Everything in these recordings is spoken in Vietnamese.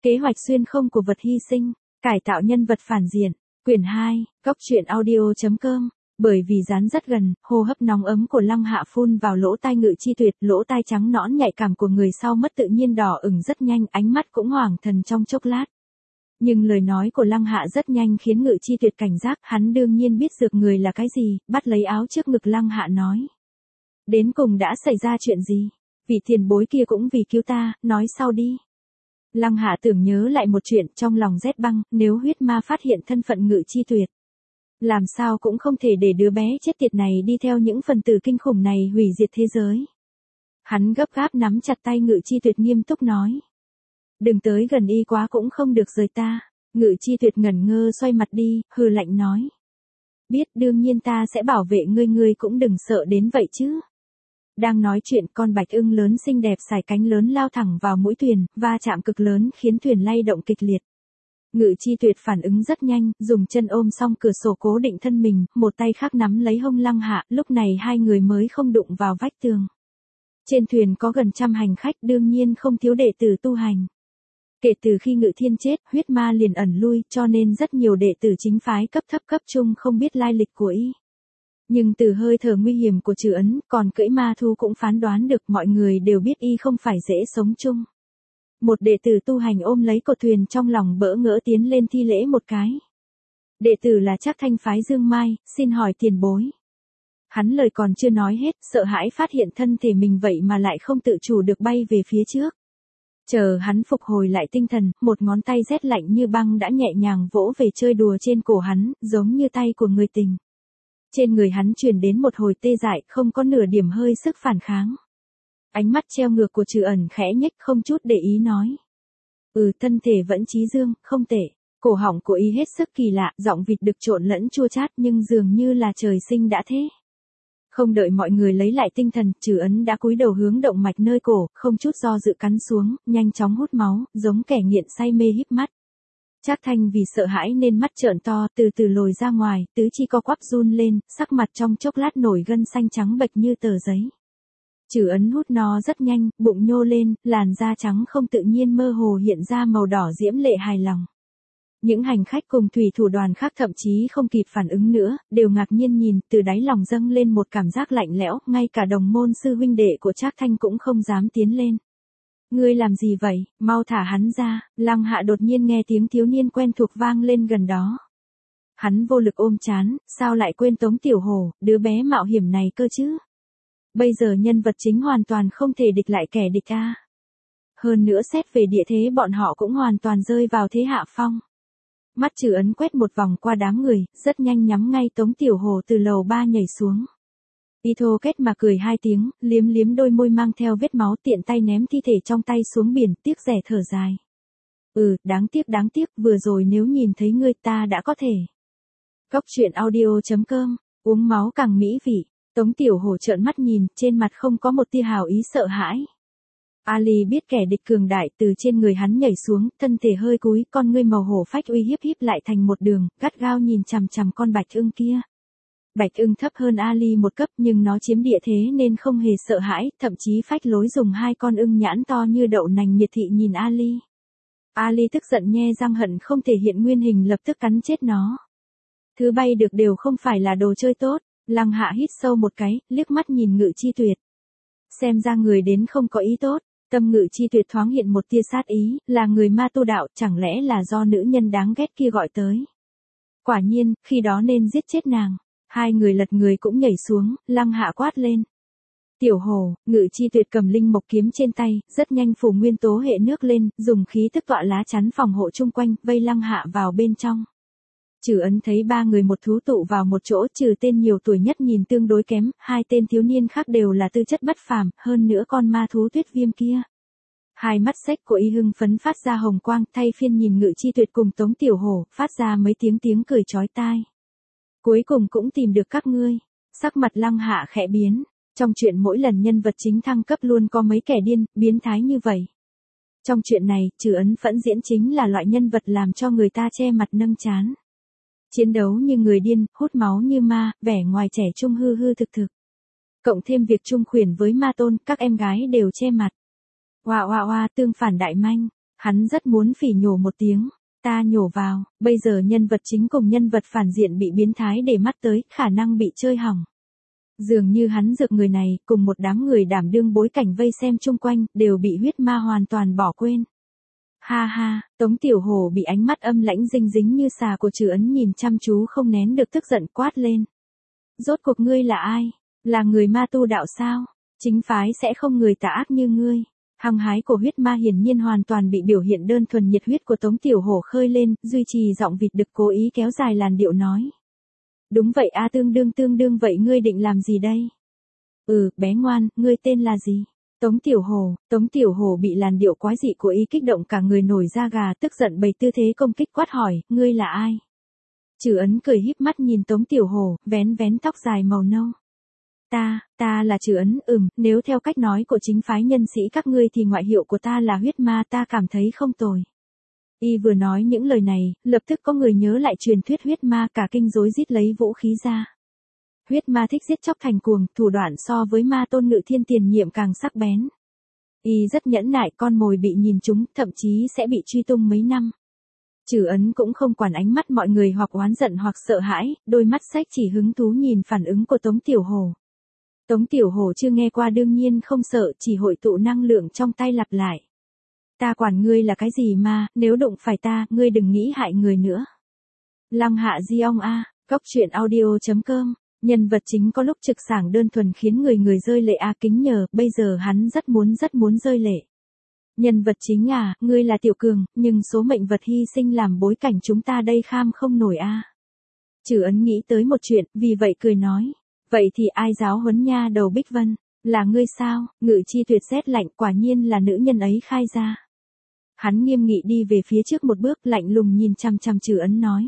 Kế hoạch xuyên không của vật hy sinh, cải tạo nhân vật phản diện, quyển 2, góc truyện audio.com. Bởi vì dán rất gần, hô hấp nóng ấm của Lăng Hạ phun vào lỗ tai Ngự Chi Tuyệt, lỗ tai trắng nõn nhạy cảm của người sau mất tự nhiên đỏ ửng rất nhanh, ánh mắt cũng hoảng thần trong chốc lát. Nhưng lời nói của Lăng Hạ rất nhanh khiến Ngự Chi Tuyệt cảnh giác, hắn đương nhiên biết dược người là cái gì, bắt lấy áo trước ngực Lăng Hạ nói. Đến cùng đã xảy ra chuyện gì? Vị tiền bối kia cũng vì cứu ta, nói sau đi. Lăng Hạ tưởng nhớ lại một chuyện, trong lòng rét băng, nếu huyết ma phát hiện thân phận Ngự Chi Tuyệt. Làm sao cũng không thể để đứa bé chết tiệt này đi theo những phần tử kinh khủng này hủy diệt thế giới. Hắn gấp gáp nắm chặt tay Ngự Chi Tuyệt nghiêm túc nói. Đừng tới gần y quá cũng không được rời ta. Ngự Chi Tuyệt ngẩn ngơ xoay mặt đi, hừ lạnh nói. Biết đương nhiên ta sẽ bảo vệ ngươi, ngươi cũng đừng sợ đến vậy chứ. Đang nói chuyện, con bạch ưng lớn xinh đẹp sải cánh lớn lao thẳng vào mũi thuyền, va chạm cực lớn khiến thuyền lay động kịch liệt. Ngự Chi Tuyệt phản ứng rất nhanh, dùng chân ôm xong cửa sổ cố định thân mình, một tay khác nắm lấy hông Lăng Hạ, lúc này hai người mới không đụng vào vách tường. Trên thuyền có gần 100 hành khách, đương nhiên không thiếu đệ tử tu hành. Kể từ khi Ngự Thiên chết, huyết ma liền ẩn lui, cho nên rất nhiều đệ tử chính phái cấp thấp cấp trung không biết lai lịch của y. Nhưng từ hơi thở nguy hiểm của Trừ Ấn, còn cưỡi ma thú cũng phán đoán được, mọi người đều biết y không phải dễ sống chung. Một đệ tử tu hành ôm lấy cột thuyền trong lòng bỡ ngỡ tiến lên thi lễ một cái. Đệ tử là Trác Thanh phái Dương Mai, xin hỏi tiền bối. Hắn lời còn chưa nói hết, sợ hãi phát hiện thân thể mình vậy mà lại không tự chủ được bay về phía trước. Chờ hắn phục hồi lại tinh thần, một ngón tay rét lạnh như băng đã nhẹ nhàng vỗ về chơi đùa trên cổ hắn, giống như tay của người tình. Trên người hắn truyền đến một hồi tê dại, không có nửa điểm hơi sức phản kháng. Ánh mắt treo ngược của Trừ Ẩn khẽ nhếch, không chút để ý nói. Thân thể vẫn trí dương, không tệ. Cổ họng của y hết sức kỳ lạ, giọng vịt đực trộn lẫn chua chát nhưng dường như là trời sinh đã thế. Không đợi mọi người lấy lại tinh thần, Trừ Ấn đã cúi đầu hướng động mạch nơi cổ, không chút do dự cắn xuống, nhanh chóng hút máu, giống kẻ nghiện say mê híp mắt. Trác Thanh vì sợ hãi nên mắt trợn to, từ từ lồi ra ngoài, tứ chi co quắp run lên, sắc mặt trong chốc lát nổi gân xanh trắng bệch như tờ giấy. Trừ Ấn hút no rất nhanh, bụng nhô lên, làn da trắng không tự nhiên mơ hồ hiện ra màu đỏ diễm lệ hài lòng. Những hành khách cùng thủy thủ đoàn khác thậm chí không kịp phản ứng nữa, đều ngạc nhiên nhìn, từ đáy lòng dâng lên một cảm giác lạnh lẽo, ngay cả đồng môn sư huynh đệ của Trác Thanh cũng không dám tiến lên. Ngươi làm gì vậy, mau thả hắn ra. Lăng Hạ đột nhiên nghe tiếng thiếu niên quen thuộc vang lên gần đó. Hắn vô lực ôm trán, sao lại quên Tống Tiểu Hổ, đứa bé mạo hiểm này cơ chứ. Bây giờ nhân vật chính hoàn toàn không thể địch lại kẻ địch a. Hơn nữa xét về địa thế bọn họ cũng hoàn toàn rơi vào thế hạ phong. Mắt Trừ Ấn quét một vòng qua đám người, rất nhanh nhắm ngay Tống Tiểu Hổ từ lầu 3 nhảy xuống. Y thô kết mà cười hai tiếng, liếm liếm đôi môi mang theo vết máu, tiện tay ném thi thể trong tay xuống biển, tiếc rẻ thở dài. Đáng tiếc, vừa rồi nếu nhìn thấy ngươi ta đã có thể. Góc truyện audio.com, uống máu càng mỹ vị. Tống Tiểu Hổ trợn mắt nhìn, trên mặt không có một tia hào ý sợ hãi. Ali biết kẻ địch cường đại, từ trên người hắn nhảy xuống, thân thể hơi cúi, con ngươi màu hổ phách uy hiếp lại thành một đường, gắt gao nhìn chằm chằm con bạch ưng kia. Bạch ưng thấp hơn Ali một cấp nhưng nó chiếm địa thế nên không hề sợ hãi, thậm chí phách lối dùng hai con ưng nhãn to như đậu nành miệt thị nhìn Ali. Ali tức giận nhe răng hận không thể hiện nguyên hình lập tức cắn chết nó. Thứ bay được đều không phải là đồ chơi tốt. Lăng Hạ hít sâu một cái, liếc mắt nhìn Ngự Chi Tuyệt. Xem ra người đến không có ý tốt, tâm Ngự Chi Tuyệt thoáng hiện một tia sát ý, là người ma tu đạo, chẳng lẽ là do nữ nhân đáng ghét kia gọi tới. Quả nhiên, khi đó nên giết chết nàng. Hai người lật người cũng nhảy xuống, Lăng Hạ quát lên. Tiểu Hổ, Ngự Chi Tuyệt cầm linh mộc kiếm trên tay, rất nhanh phủ nguyên tố hệ nước lên, dùng khí tức tọa lá chắn phòng hộ chung quanh, vây Lăng Hạ vào bên trong. Trừ Ấn thấy ba người một thú tụ vào một chỗ, trừ tên nhiều tuổi nhất nhìn tương đối kém, hai tên thiếu niên khác đều là tư chất bất phàm, hơn nữa con ma thú Tuyết Viêm kia. Hai mắt xếch của y hưng phấn phát ra hồng quang, thay phiên nhìn Ngự Chi Tuyệt cùng Tống Tiểu Hổ, phát ra mấy tiếng cười chói tai. Cuối cùng cũng tìm được các ngươi. Sắc mặt Lăng Hạ khẽ biến, trong chuyện mỗi lần nhân vật chính thăng cấp luôn có mấy kẻ điên, biến thái như vậy. Trong chuyện này, Trừ Ấn Phẫn diễn chính là loại nhân vật làm cho người ta che mặt nâng trán. Chiến đấu như người điên, hút máu như ma, vẻ ngoài trẻ trung hư hư thực thực. Cộng thêm việc chung khuyển với ma tôn, các em gái đều che mặt. Oa tương phản đại manh. Hắn rất muốn phỉ nhổ một tiếng, ta nhổ vào, bây giờ nhân vật chính cùng nhân vật phản diện bị biến thái để mắt tới, khả năng bị chơi hỏng. Dường như hắn dược người này, cùng một đám người đảm đương bối cảnh vây xem chung quanh, đều bị huyết ma hoàn toàn bỏ quên. Ha ha, Tống Tiểu Hổ bị ánh mắt âm lãnh dinh dính như xà của Trừ Ấn nhìn chăm chú không nén được tức giận quát lên. Rốt cuộc ngươi là ai? Là người ma tu đạo sao? Chính phái sẽ không người tà ác như ngươi. Hăng hái của huyết ma hiển nhiên hoàn toàn bị biểu hiện đơn thuần nhiệt huyết của Tống Tiểu Hổ khơi lên, duy trì giọng vịt đực cố ý kéo dài làn điệu nói. Đúng vậy a, tương đương vậy ngươi định làm gì đây? Bé ngoan, ngươi tên là gì? Tống Tiểu Hổ bị làn điệu quái dị của ý kích động cả người nổi da gà, tức giận bày tư thế công kích quát hỏi, ngươi là ai? Trừ Ấn cười híp mắt nhìn Tống Tiểu Hổ, vén tóc dài màu nâu. Ta là Trừ Ấn, nếu theo cách nói của chính phái nhân sĩ các ngươi thì ngoại hiệu của ta là huyết ma, ta cảm thấy không tồi. Y vừa nói những lời này, lập tức có người nhớ lại truyền thuyết huyết ma, cả kinh rối rít lấy vũ khí ra. Huyết ma thích giết chóc thành cuồng, thủ đoạn so với ma tôn Ngự Thiên tiền nhiệm càng sắc bén. Y rất nhẫn nại, con mồi bị nhìn trúng, thậm chí sẽ bị truy tung mấy năm. Trừ Ấn cũng không quản ánh mắt mọi người hoặc oán giận hoặc sợ hãi, đôi mắt sách chỉ hứng thú nhìn phản ứng của Tống Tiểu Hổ. Tống Tiểu Hổ chưa nghe qua đương nhiên không sợ, chỉ hội tụ năng lượng trong tay lặp lại. Ta quản ngươi là cái gì mà, nếu đụng phải ta, ngươi đừng nghĩ hại người nữa. Lăng Hạ Di Ong a, Cốc Truyện Audio.com, nhân vật chính có lúc trực sảng đơn thuần khiến người rơi lệ a, kính nhờ, bây giờ hắn rất muốn rơi lệ. Nhân vật chính à, ngươi là Tiểu Cường, nhưng số mệnh vật hy sinh làm bối cảnh chúng ta đây kham không nổi a. Trừ Ấn nghĩ tới một chuyện, vì vậy cười nói. Vậy thì ai giáo huấn nha đầu Bích Vân? Là ngươi sao? Ngự Chi Tuyệt rét lạnh, quả nhiên là nữ nhân ấy khai ra. Hắn nghiêm nghị đi về phía trước một bước, lạnh lùng nhìn chằm chằm Trừ Ấn nói.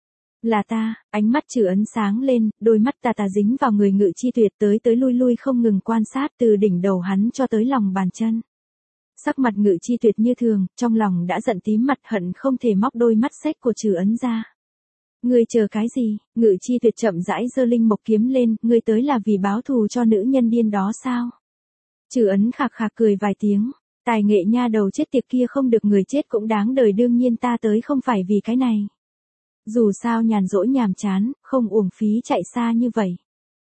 Là ta, ánh mắt Trừ Ấn sáng lên, đôi mắt tà dính vào người Ngự Chi Tuyệt tới lui không ngừng quan sát từ đỉnh đầu hắn cho tới lòng bàn chân. Sắc mặt Ngự Chi Tuyệt như thường, trong lòng đã giận tím mặt hận không thể móc đôi mắt xếch của Trừ Ấn ra. Ngươi chờ cái gì? Ngự Chi Tuyệt chậm rãi giơ linh mộc kiếm lên, ngươi tới là vì báo thù cho nữ nhân điên đó sao? Trừ Ấn khạc khạc cười vài tiếng, tài nghệ nha đầu chết tiệt kia không được, người chết cũng đáng đời, đương nhiên ta tới không phải vì cái này. Dù sao nhàn rỗi nhàm chán, không uổng phí chạy xa như vậy.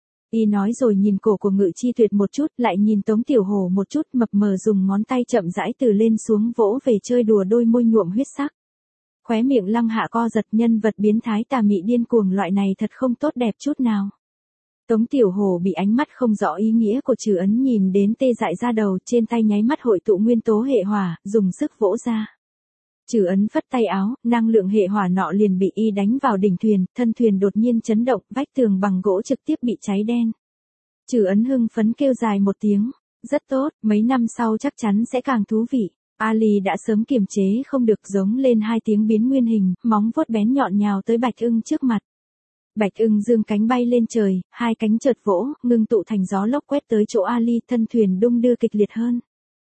Y nói rồi nhìn cổ của Ngự Chi Tuyệt một chút, lại nhìn Tống Tiểu Hổ một chút, mập mờ dùng ngón tay chậm rãi từ lên xuống vỗ về chơi đùa đôi môi nhuộm huyết sắc. Khóe miệng Lăng Hạ co giật, nhân vật biến thái tà mị điên cuồng loại này thật không tốt đẹp chút nào. Tống Tiểu Hổ bị ánh mắt không rõ ý nghĩa của Trừ Ấn nhìn đến tê dại ra đầu, trên tay nháy mắt hội tụ nguyên tố hệ hỏa, dùng sức vỗ ra. Trừ Ấn phất tay áo, năng lượng hệ hỏa nọ liền bị y đánh vào đỉnh thuyền, thân thuyền đột nhiên chấn động, vách tường bằng gỗ trực tiếp bị cháy đen. Trừ Ấn hưng phấn kêu dài một tiếng, rất tốt, mấy năm sau chắc chắn sẽ càng thú vị. Ali đã sớm kiềm chế không được, giống lên hai tiếng biến nguyên hình, móng vuốt bén nhọn nhào tới Bạch Ưng trước mặt. Bạch Ưng dương cánh bay lên trời, hai cánh chợt vỗ, ngưng tụ thành gió lốc quét tới chỗ Ali, thân thuyền đung đưa kịch liệt hơn.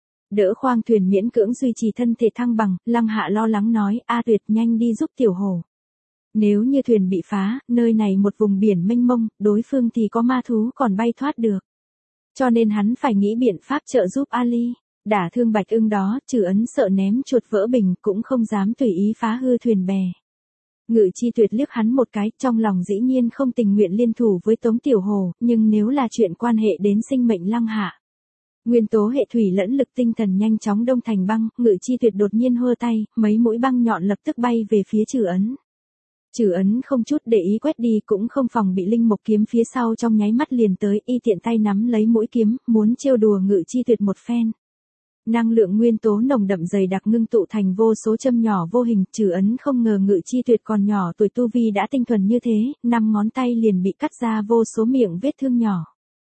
Đỡ khoang thuyền miễn cưỡng duy trì thân thể thăng bằng, Lăng Hạ lo lắng nói, A Tuyệt nhanh đi giúp Tiểu Hổ. Nếu như thuyền bị phá, nơi này một vùng biển mênh mông, đối phương thì có ma thú còn bay thoát được. Cho nên hắn phải nghĩ biện pháp trợ giúp Ali. Đả thương Bạch Ưng đó, Trừ Ấn sợ ném chuột vỡ bình, cũng không dám tùy ý phá hư thuyền bè. Ngự Chi Tuyệt liếc hắn một cái, trong lòng dĩ nhiên không tình nguyện liên thủ với Tống Tiểu Hổ, nhưng nếu là chuyện quan hệ đến sinh mệnh Lăng Hạ. Nguyên tố hệ thủy lẫn lực tinh thần nhanh chóng đông thành băng, Ngự Chi Tuyệt đột nhiên hơ tay, mấy mũi băng nhọn lập tức bay về phía Trừ Ấn. Trừ Ấn không chút để ý quét đi, cũng không phòng bị linh mộc kiếm phía sau trong nháy mắt liền tới, y tiện tay nắm lấy mũi kiếm, muốn trêu đùa Ngự Chi Tuyệt một phen. Năng lượng nguyên tố nồng đậm dày đặc ngưng tụ thành vô số châm nhỏ vô hình, Trừ Ấn không ngờ Ngự Chi Tuyệt còn nhỏ tuổi tu vi đã tinh thuần như thế, 5 ngón tay liền bị cắt ra vô số miệng vết thương nhỏ.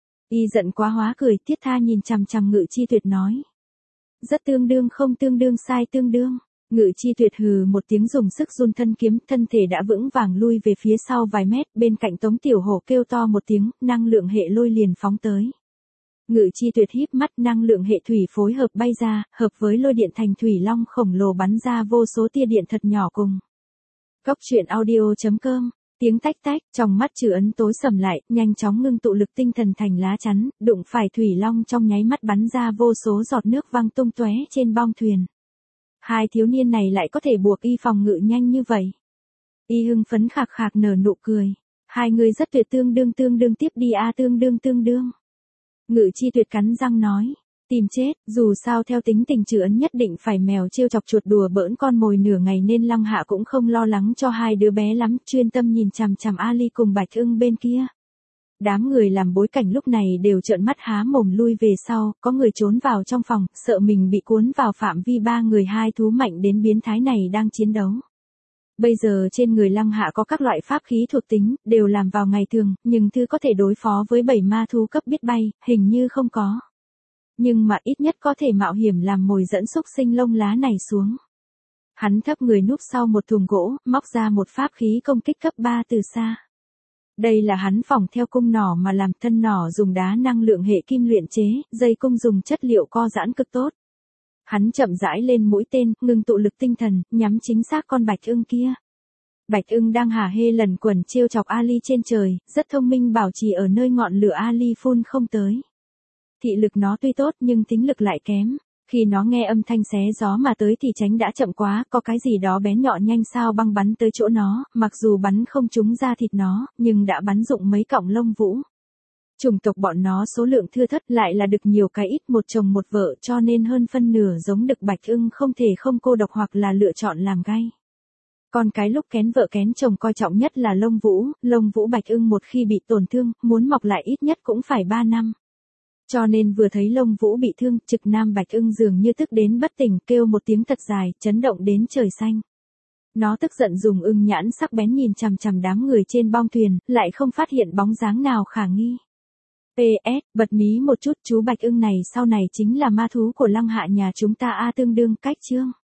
Y giận quá hóa cười, thiết tha nhìn chằm chằm Ngự Chi Tuyệt nói. Rất tương đương, không tương đương, sai tương đương. Ngự Chi Tuyệt hừ một tiếng dùng sức run thân kiếm, thân thể đã vững vàng lui về phía sau vài mét, bên cạnh Tống Tiểu Hổ kêu to một tiếng, năng lượng hệ lôi liền phóng tới. Ngự Chi Tuyệt híp mắt, năng lượng hệ thủy phối hợp bay ra, hợp với lôi điện thành thủy long khổng lồ bắn ra vô số tia điện thật nhỏ cùng. Cốc Truyện Audio.com, tiếng tách tách, trong mắt Trừ Ấn tối sầm lại, nhanh chóng ngưng tụ lực tinh thần thành lá chắn, đụng phải thủy long trong nháy mắt bắn ra vô số giọt nước văng tung tóe trên bong thuyền. Hai thiếu niên này lại có thể buộc y phòng ngự nhanh như vậy. Y hưng phấn khạc khạc nở nụ cười. Hai người rất tuyệt, tương đương tiếp đi a, tương đương. Ngự chi tuyệt cắn răng nói. Tìm chết, dù sao theo tính tình Trừ Ấn nhất định phải mèo trêu chọc chuột đùa bỡn con mồi nửa ngày nên Lăng Hạ cũng không lo lắng cho hai đứa bé lắm, chuyên tâm nhìn chằm chằm Ali cùng Bạch Ưng bên kia. Đám người làm bối cảnh lúc này đều trợn mắt há mồm lui về sau, có người trốn vào trong phòng, sợ mình bị cuốn vào phạm vi ba người hai thú mạnh đến biến thái này đang chiến đấu. Bây giờ trên người Lăng Hạ có các loại pháp khí thuộc tính, đều làm vào ngày thường, nhưng thứ có thể đối phó với 7 ma thú cấp biết bay, hình như không có. Nhưng mà ít nhất có thể mạo hiểm làm mồi dẫn xúc sinh lông lá này xuống. Hắn thấp người núp sau một thùng gỗ, móc ra một pháp khí công kích cấp 3 từ xa. Đây là hắn phỏng theo cung nỏ mà làm, thân nỏ dùng đá năng lượng hệ kim luyện chế, dây cung dùng chất liệu co giãn cực tốt. Hắn chậm rãi lên mũi tên, ngừng tụ lực tinh thần, nhắm chính xác con Bạch Ưng kia. Bạch Ưng đang hả hê lần quần trêu chọc Ali trên trời, rất thông minh bảo trì ở nơi ngọn lửa Ali phun không tới. Thị lực nó tuy tốt nhưng tính lực lại kém. Khi nó nghe âm thanh xé gió mà tới thì tránh đã chậm quá, có cái gì đó bén nhọn nhanh sao băng bắn tới chỗ nó, mặc dù bắn không trúng da thịt nó, nhưng đã bắn rụng mấy cọng lông vũ. Chủng tộc bọn nó số lượng thưa thớt, lại là đực nhiều cái ít, một chồng một vợ, cho nên hơn phân nửa giống đực Bạch Ưng không thể không cô độc hoặc là lựa chọn làm gay. Còn cái lúc kén vợ kén chồng coi trọng nhất là lông vũ Bạch Ưng một khi bị tổn thương, muốn mọc lại ít nhất cũng phải 3 năm. Cho nên vừa thấy lông vũ bị thương, Trực Nam Bạch Ưng dường như tức đến bất tỉnh, kêu một tiếng thật dài, chấn động đến trời xanh. Nó tức giận dùng ưng nhãn sắc bén nhìn chằm chằm đám người trên bong thuyền, lại không phát hiện bóng dáng nào khả nghi. PS, bật mí một chút, chú Bạch Ưng này sau này chính là ma thú của Lăng Hạ nhà chúng ta a, tương đương cách chương.